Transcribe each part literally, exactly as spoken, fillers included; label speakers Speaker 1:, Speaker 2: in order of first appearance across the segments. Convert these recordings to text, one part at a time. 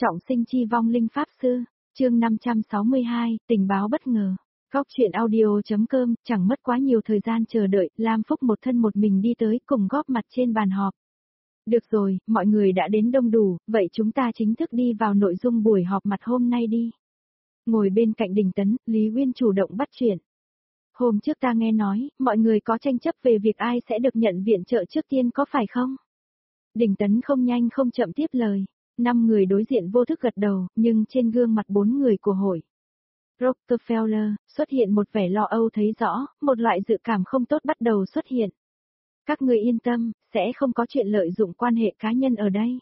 Speaker 1: Trọng sinh chi vong linh pháp sư, chương năm trăm sáu mươi hai, tình báo bất ngờ. Góc truyện audio.com, chẳng mất quá nhiều thời gian chờ đợi, Lam Phúc một thân một mình đi tới cùng góp mặt trên bàn họp. Được rồi, mọi người đã đến đông đủ, vậy chúng ta chính thức đi vào nội dung buổi họp mặt hôm nay đi. Ngồi bên cạnh Đình Tấn, Lý Uyên chủ động bắt chuyện. Hôm trước ta nghe nói, mọi người có tranh chấp về việc ai sẽ được nhận viện trợ trước tiên có phải không? Đình Tấn không nhanh không chậm tiếp lời. Năm người đối diện vô thức gật đầu, nhưng trên gương mặt bốn người của hội Rockefeller, xuất hiện một vẻ lo âu thấy rõ, một loại dự cảm không tốt bắt đầu xuất hiện. Các người yên tâm, sẽ không có chuyện lợi dụng quan hệ cá nhân ở đây.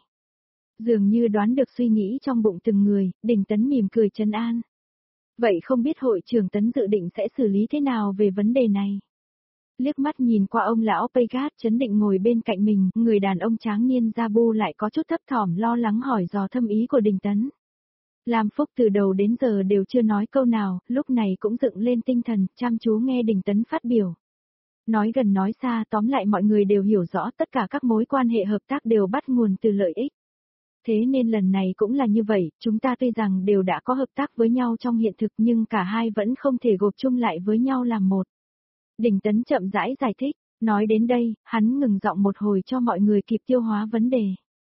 Speaker 1: Dường như đoán được suy nghĩ trong bụng từng người, Đình Tấn mỉm cười trấn an. Vậy không biết hội trưởng Tấn dự định sẽ xử lý thế nào về vấn đề này? Liếc mắt nhìn qua ông lão Paygat chấn định ngồi bên cạnh mình, người đàn ông tráng niên Jabu lại có chút thấp thỏm lo lắng hỏi dò thâm ý của Đình Tấn. Lam Phúc từ đầu đến giờ đều chưa nói câu nào, lúc này cũng dựng lên tinh thần, chăm chú nghe Đình Tấn phát biểu. Nói gần nói xa, tóm lại mọi người đều hiểu rõ tất cả các mối quan hệ hợp tác đều bắt nguồn từ lợi ích. Thế nên lần này cũng là như vậy, chúng ta tuy rằng đều đã có hợp tác với nhau trong hiện thực nhưng cả hai vẫn không thể gộp chung lại với nhau làm một. Đình Tấn chậm rãi giải thích, nói đến đây, hắn ngừng giọng một hồi cho mọi người kịp tiêu hóa vấn đề.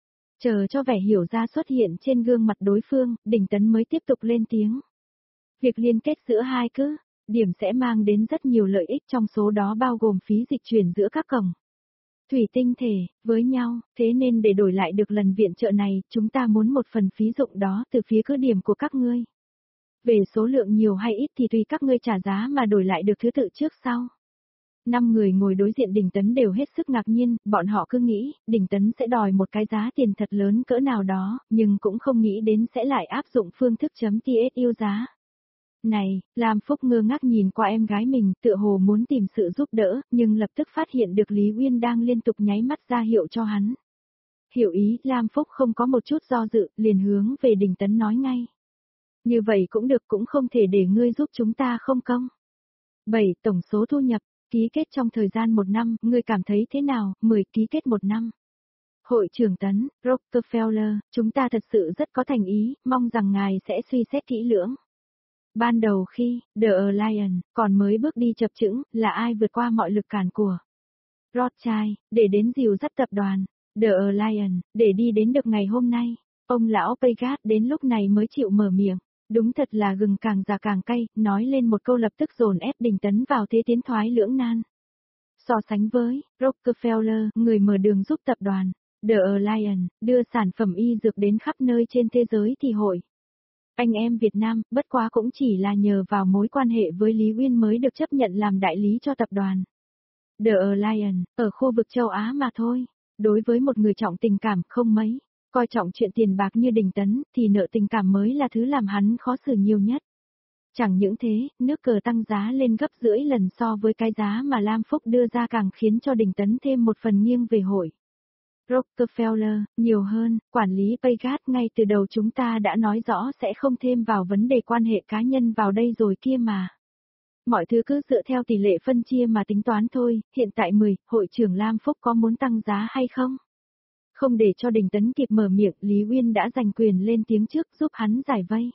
Speaker 1: Chờ cho vẻ hiểu ra xuất hiện trên gương mặt đối phương, Đình Tấn mới tiếp tục lên tiếng. Việc liên kết giữa hai cứ, điểm sẽ mang đến rất nhiều lợi ích trong số đó bao gồm phí dịch chuyển giữa các cổng. Thủy tinh thể, với nhau, thế nên để đổi lại được lần viện trợ này, chúng ta muốn một phần phí dụng đó từ phía cứ điểm của các ngươi. Về số lượng nhiều hay ít thì tùy các ngươi trả giá mà đổi lại được thứ tự trước sau. Năm người ngồi đối diện Đình Tấn đều hết sức ngạc nhiên, bọn họ cứ nghĩ, Đình Tấn sẽ đòi một cái giá tiền thật lớn cỡ nào đó, nhưng cũng không nghĩ đến sẽ lại áp dụng phương thức chấm tê ét yêu giá. Này, Lam Phúc ngơ ngác nhìn qua em gái mình, tựa hồ muốn tìm sự giúp đỡ, nhưng lập tức phát hiện được Lý Uyên đang liên tục nháy mắt ra hiệu cho hắn. Hiểu ý, Lam Phúc không có một chút do dự, liền hướng về Đình Tấn nói ngay. Như vậy cũng được, cũng không thể để ngươi giúp chúng ta không công. bảy. Tổng số thu nhập, ký kết trong thời gian một năm, ngươi cảm thấy thế nào? mười. Ký kết một năm. Hội trưởng Tấn, Rockefeller, chúng ta thật sự rất có thành ý, mong rằng ngài sẽ suy xét kỹ lưỡng. Ban đầu khi, The Alliance, còn mới bước đi chập chững, là ai vượt qua mọi lực cản của Rothschild, để đến dìu dắt tập đoàn, The Alliance, để đi đến được ngày hôm nay. Ông lão Paygat đến lúc này mới chịu mở miệng. Đúng thật là gừng càng già càng cay, nói lên một câu lập tức dồn ép Đình Tấn vào thế tiến thoái lưỡng nan. So sánh với Rockefeller, người mở đường giúp tập đoàn The Alliance đưa sản phẩm y dược đến khắp nơi trên thế giới thì hội anh em Việt Nam, bất quá cũng chỉ là nhờ vào mối quan hệ với Lý Uyên mới được chấp nhận làm đại lý cho tập đoàn The Alliance ở khu vực châu Á mà thôi. Đối với một người trọng tình cảm không mấy coi trọng chuyện tiền bạc như Đình Tấn, thì nợ tình cảm mới là thứ làm hắn khó xử nhiều nhất. Chẳng những thế, nước cờ tăng giá lên gấp rưỡi lần so với cái giá mà Lam Phúc đưa ra càng khiến cho Đình Tấn thêm một phần nghiêng về hội Rockefeller, nhiều hơn, quản lý Paygat ngay từ đầu chúng ta đã nói rõ sẽ không thêm vào vấn đề quan hệ cá nhân vào đây rồi kia mà. Mọi thứ cứ dựa theo tỷ lệ phân chia mà tính toán thôi, hiện tại mười, hội trưởng Lam Phúc có muốn tăng giá hay không? Không để cho Đình Tấn kịp mở miệng, Lý Uyên đã giành quyền lên tiếng trước giúp hắn giải vây.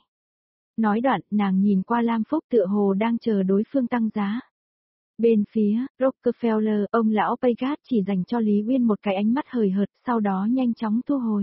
Speaker 1: Nói đoạn, nàng nhìn qua Lam Phúc tựa hồ đang chờ đối phương tăng giá. Bên phía Rockefeller, ông lão Paygat chỉ dành cho Lý Uyên một cái ánh mắt hời hợt, sau đó nhanh chóng thu hồi.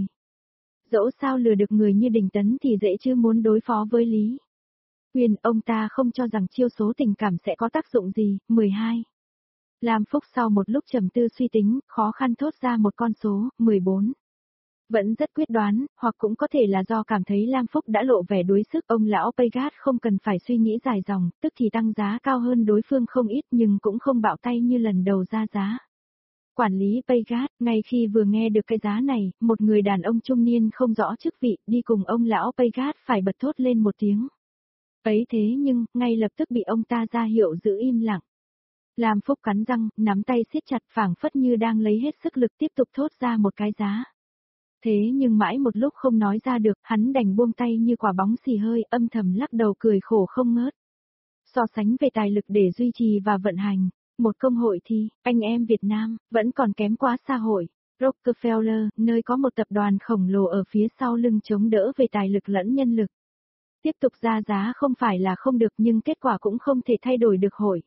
Speaker 1: Dẫu sao lừa được người như Đình Tấn thì dễ chứ muốn đối phó với Lý Uyên, ông ta không cho rằng chiêu số tình cảm sẽ có tác dụng gì. mười hai. Lam Phúc sau một lúc trầm tư suy tính, khó khăn thốt ra một con số, mười bốn. Vẫn rất quyết đoán, hoặc cũng có thể là do cảm thấy Lam Phúc đã lộ vẻ đuối sức, ông lão Paygat không cần phải suy nghĩ dài dòng, tức thì tăng giá cao hơn đối phương không ít nhưng cũng không bạo tay như lần đầu ra giá. Quản lý Paygat, ngay khi vừa nghe được cái giá này, một người đàn ông trung niên không rõ chức vị, đi cùng ông lão Paygat phải bật thốt lên một tiếng. Ấy thế nhưng, ngay lập tức bị ông ta ra hiệu giữ im lặng. Lam Phúc cắn răng, nắm tay siết chặt phảng phất như đang lấy hết sức lực tiếp tục thốt ra một cái giá. Thế nhưng mãi một lúc không nói ra được, hắn đành buông tay như quả bóng xì hơi, âm thầm lắc đầu cười khổ không ngớt. So sánh về tài lực để duy trì và vận hành, một công hội thì, anh em Việt Nam, vẫn còn kém quá xa hội Rockefeller, nơi có một tập đoàn khổng lồ ở phía sau lưng chống đỡ về tài lực lẫn nhân lực. Tiếp tục ra giá không phải là không được nhưng kết quả cũng không thể thay đổi được hội.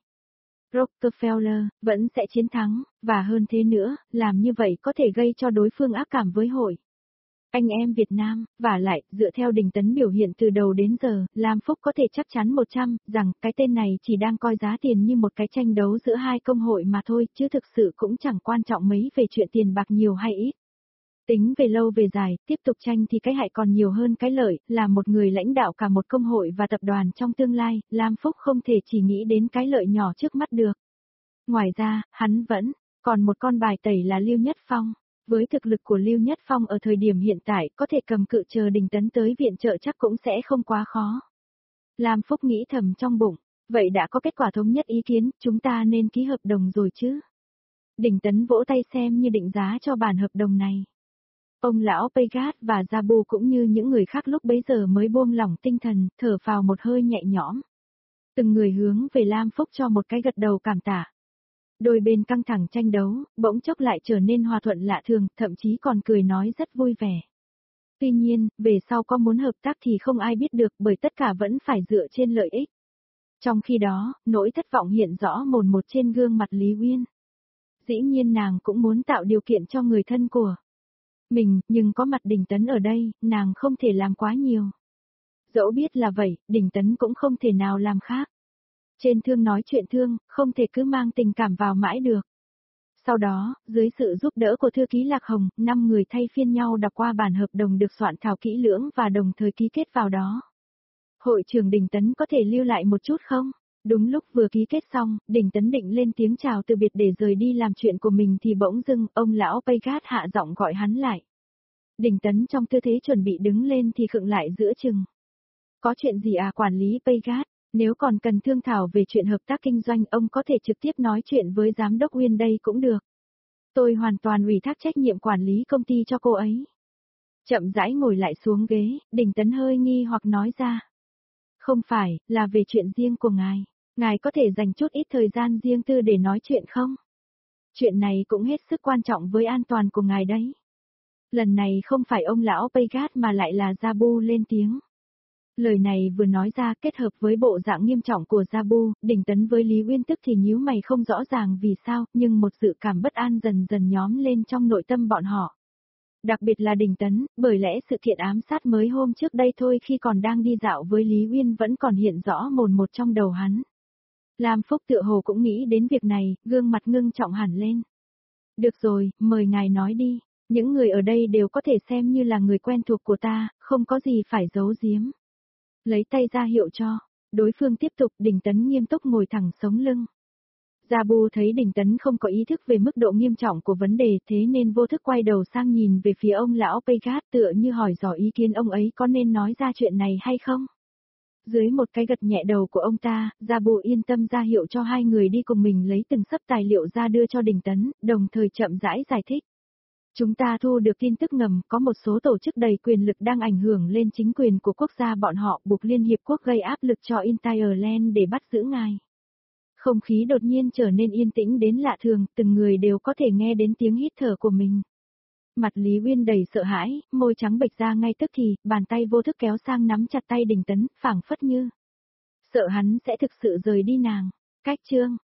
Speaker 1: Rockefeller vẫn sẽ chiến thắng, và hơn thế nữa, làm như vậy có thể gây cho đối phương ác cảm với hội. Anh em Việt Nam, vả lại, dựa theo Đình Tấn biểu hiện từ đầu đến giờ, Lam Phúc có thể chắc chắn một trăm, rằng cái tên này chỉ đang coi giá tiền như một cái tranh đấu giữa hai công hội mà thôi, chứ thực sự cũng chẳng quan trọng mấy về chuyện tiền bạc nhiều hay ít. Tính về lâu về dài, tiếp tục tranh thì cái hại còn nhiều hơn cái lợi, là một người lãnh đạo cả một công hội và tập đoàn trong tương lai, Lam Phúc không thể chỉ nghĩ đến cái lợi nhỏ trước mắt được. Ngoài ra, hắn vẫn còn một con bài tẩy là Lưu Nhất Phong. Với thực lực của Lưu Nhất Phong ở thời điểm hiện tại, có thể cầm cự chờ Đình Tấn tới viện trợ chắc cũng sẽ không quá khó. Lam Phúc nghĩ thầm trong bụng, vậy đã có kết quả thống nhất ý kiến, chúng ta nên ký hợp đồng rồi chứ. Đình Tấn vỗ tay xem như định giá cho bản hợp đồng này. Ông lão Paygat và Jabu cũng như những người khác lúc bấy giờ mới buông lỏng tinh thần, thở phào một hơi nhẹ nhõm. Từng người hướng về Lam Phúc cho một cái gật đầu cảm tạ. Đôi bên căng thẳng tranh đấu, bỗng chốc lại trở nên hòa thuận lạ thường, thậm chí còn cười nói rất vui vẻ. Tuy nhiên, về sau có muốn hợp tác thì không ai biết được bởi tất cả vẫn phải dựa trên lợi ích. Trong khi đó, nỗi thất vọng hiện rõ mồn một trên gương mặt Lý Uyên. Dĩ nhiên nàng cũng muốn tạo điều kiện cho người thân của mình, nhưng có mặt Đình Tấn ở đây, nàng không thể làm quá nhiều. Dẫu biết là vậy, Đình Tấn cũng không thể nào làm khác. Trên thương nói chuyện thương, không thể cứ mang tình cảm vào mãi được. Sau đó, dưới sự giúp đỡ của thư ký Lạc Hồng, năm người thay phiên nhau đọc qua bản hợp đồng được soạn thảo kỹ lưỡng và đồng thời ký kết vào đó. Hội trưởng Đình Tấn có thể lưu lại một chút không? Đúng lúc vừa ký kết xong, Đình Tấn định lên tiếng chào từ biệt để rời đi làm chuyện của mình thì bỗng dưng, ông lão Paygat hạ giọng gọi hắn lại. Đình Tấn trong tư thế chuẩn bị đứng lên thì khựng lại giữa chừng. Có chuyện gì à quản lý Paygat? Nếu còn cần thương thảo về chuyện hợp tác kinh doanh, ông có thể trực tiếp nói chuyện với giám đốc Uyên đây cũng được. Tôi hoàn toàn ủy thác trách nhiệm quản lý công ty cho cô ấy. Chậm rãi ngồi lại xuống ghế, Đình Tấn hơi nghi hoặc nói ra. Không phải, là về chuyện riêng của ngài. Ngài có thể dành chút ít thời gian riêng tư để nói chuyện không? Chuyện này cũng hết sức quan trọng với an toàn của ngài đấy. Lần này không phải ông lão Paygat mà lại là Jabu lên tiếng. Lời này vừa nói ra kết hợp với bộ dạng nghiêm trọng của Jabu, Đình Tấn với Lý Uyên tức thì nhíu mày không rõ ràng vì sao, nhưng một dự cảm bất an dần dần nhóm lên trong nội tâm bọn họ. Đặc biệt là Đình Tấn, bởi lẽ sự kiện ám sát mới hôm trước đây thôi khi còn đang đi dạo với Lý Uyên vẫn còn hiện rõ mồn một trong đầu hắn. Lam Phúc tựa hồ cũng nghĩ đến việc này, gương mặt ngưng trọng hẳn lên. Được rồi, mời ngài nói đi, những người ở đây đều có thể xem như là người quen thuộc của ta, không có gì phải giấu giếm. Lấy tay ra hiệu cho, đối phương tiếp tục. Đình Tấn nghiêm túc ngồi thẳng sống lưng. Jabu thấy Đình Tấn không có ý thức về mức độ nghiêm trọng của vấn đề thế nên vô thức quay đầu sang nhìn về phía ông lão Paygat tựa như hỏi dò ý kiến ông ấy có nên nói ra chuyện này hay không. Dưới một cái gật nhẹ đầu của ông ta, Jabu yên tâm ra hiệu cho hai người đi cùng mình lấy từng sấp tài liệu ra đưa cho Đình Tấn, đồng thời chậm rãi giải thích. Chúng ta thu được tin tức ngầm có một số tổ chức đầy quyền lực đang ảnh hưởng lên chính quyền của quốc gia bọn họ buộc Liên Hiệp Quốc gây áp lực cho Ireland để bắt giữ ngài. Không khí đột nhiên trở nên yên tĩnh đến lạ thường, từng người đều có thể nghe đến tiếng hít thở của mình. Mặt Lý Uyên đầy sợ hãi, môi trắng bệch ra ngay tức thì, bàn tay vô thức kéo sang nắm chặt tay Đình Tấn, phảng phất như sợ hắn sẽ thực sự rời đi nàng. Cách chương